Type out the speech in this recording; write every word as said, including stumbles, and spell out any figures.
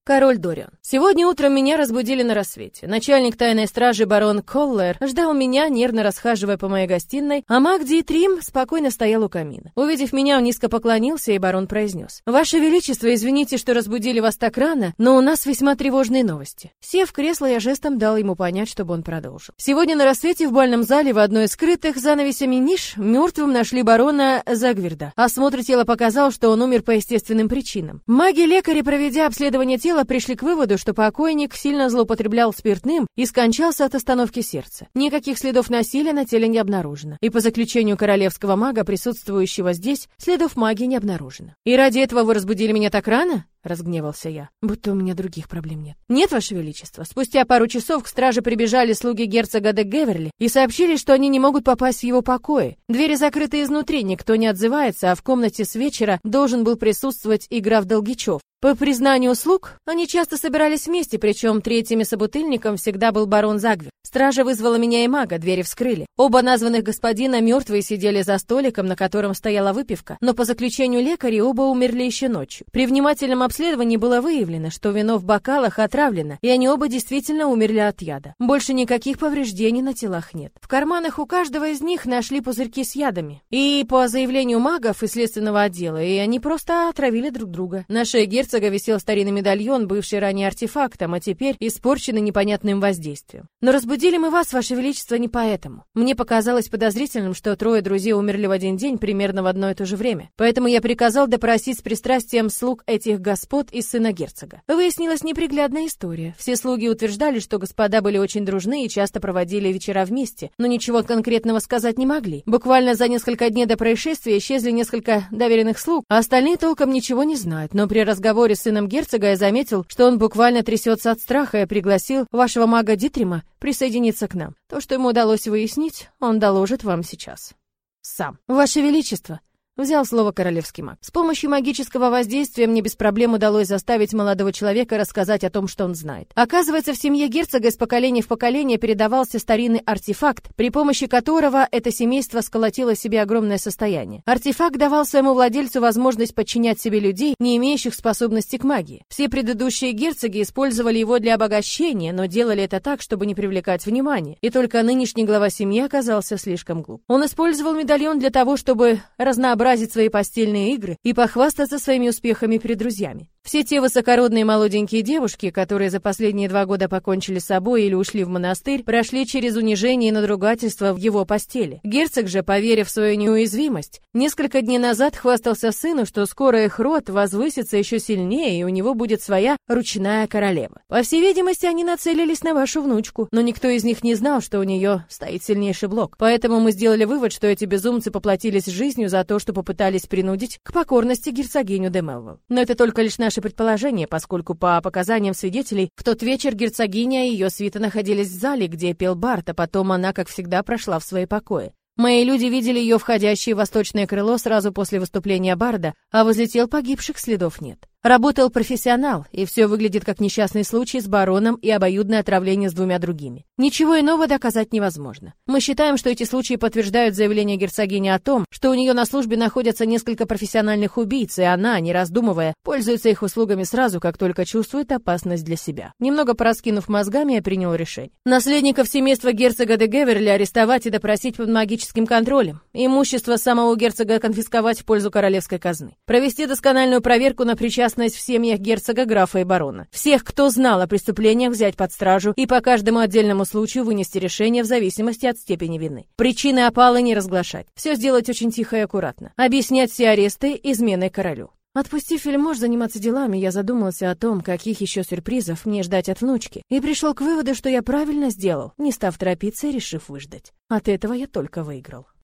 Король Дориан. Сегодня утром меня разбудили на рассвете. Начальник тайной стражи барон Коллер ждал меня, нервно расхаживая по моей гостиной, а маг Ди Трим спокойно стоял у камина. Увидев меня, он низко поклонился, и барон произнес: «Ваше Величество, извините, что разбудили вас так рано, но у нас весьма тревожные новости». Сев в кресло, я жестом дал ему понять, чтобы он продолжил. Сегодня на рассвете в бальном зале в одной из скрытых занавесями ниш мертвым нашли барона Загвирда. Осмотр тела показал, что он умер по естественным причинам. Маги-лекари, проведя обследование тела, пришли к выводу, что покойник сильно злоупотреблял спиртным и скончался от остановки сердца. Никаких следов насилия на теле не обнаружено. И по заключению королевского мага, присутствующего здесь, следов магии не обнаружено. «И ради этого вы разбудили меня так рано?» — разгневался я. «Будто у меня других проблем нет». «Нет, Ваше Величество. Спустя пару часов к страже прибежали слуги герцога де Геверли и сообщили, что они не могут попасть в его покои. Двери закрыты изнутри, никто не отзывается, а в комнате с вечера должен был присутствовать и граф Долгичев. По признанию слуг, они часто собирались вместе, причем третьим собутыльником всегда был барон Загвир. Стража вызвала меня и мага, двери вскрыли. Оба названных господина мертвые сидели за столиком, на котором стояла выпивка, но по заключению лекарей оба умерли еще ночью. При внимательном обследовании было выявлено, что вино в бокалах отравлено, и они оба действительно умерли от яда. Больше никаких повреждений на телах нет. В карманах у каждого из них нашли пузырьки с ядами. И по заявлению магов и следственного отдела, и они просто отравили друг друга. На шее герцога висел старинный медальон, бывший ранее артефактом, а теперь испорченный непонятным воздействием. Но разбудили мы вас, Ваше Величество, не поэтому. Мне показалось подозрительным, что трое друзей умерли в один день примерно в одно и то же время. Поэтому я приказал допросить с пристрастием слуг этих господ и сына герцога. Выяснилась неприглядная история. Все слуги утверждали, что господа были очень дружны и часто проводили вечера вместе, но ничего конкретного сказать не могли. Буквально за несколько дней до происшествия исчезли несколько доверенных слуг, а остальные толком ничего не знают. Но при разговоре с сыном герцога я заметил, что он буквально трясется от страха и пригласил вашего мага Дитрима присоединиться к нам. То, что ему удалось выяснить, он доложит вам сейчас. Сам. Ваше Величество, взял слово королевский маг. С помощью магического воздействия мне без проблем удалось заставить молодого человека рассказать о том, что он знает. Оказывается, в семье герцога из поколения в поколение передавался старинный артефакт, при помощи которого это семейство сколотило себе огромное состояние. Артефакт давал своему владельцу возможность подчинять себе людей, не имеющих способности к магии. Все предыдущие герцоги использовали его для обогащения, но делали это так, чтобы не привлекать внимания. И только нынешний глава семьи оказался слишком глуп. Он использовал медальон для того, чтобы разнообразить свои постельные игры и похвастаться своими успехами перед друзьями. Все те высокородные молоденькие девушки, которые за последние два года покончили с собой или ушли в монастырь, прошли через унижение и надругательство в его постели. Герцог же, поверив в свою неуязвимость, несколько дней назад хвастался сыну, что скоро их род возвысится еще сильнее, и у него будет своя ручная королева. По всей видимости, они нацелились на вашу внучку, но никто из них не знал, что у нее стоит сильнейший блок. Поэтому мы сделали вывод, что эти безумцы поплатились жизнью за то, что попытались принудить к покорности герцогиню де Мелвилл. Но это только лишь наше предположение, поскольку по показаниям свидетелей в тот вечер герцогиня и ее свита находились в зале, где пел Барт, а потом она, как всегда, прошла в свои покои. Мои люди видели ее входящее в восточное крыло сразу после выступления Барда, а возле тел погибших следов нет. Работал профессионал, и все выглядит как несчастный случай с бароном и обоюдное отравление с двумя другими. Ничего иного доказать невозможно. Мы считаем, что эти случаи подтверждают заявление герцогини о том, что у нее на службе находятся несколько профессиональных убийц, и она, не раздумывая, пользуется их услугами сразу, как только чувствует опасность для себя. Немного пораскинув мозгами, я принял решение. Наследников семейства герцога де Геверли арестовать и допросить под магическим контролем. Имущество самого герцога конфисковать в пользу королевской казны. Провести доскональную проверку на причастность в семьях герцога, графа и барона. Всех, кто знал о преступлениях, взять под стражу и по каждому отдельному случаю вынести решение в зависимости от степени вины. Причины опалы не разглашать. Все сделать очень тихо и аккуратно. Объяснять все аресты изменой королю. Отпустив вельмож заниматься делами, я задумался о том, каких еще сюрпризов мне ждать от внучки, и пришел к выводу, что я правильно сделал, не став торопиться и решив выждать. От этого я только выиграл.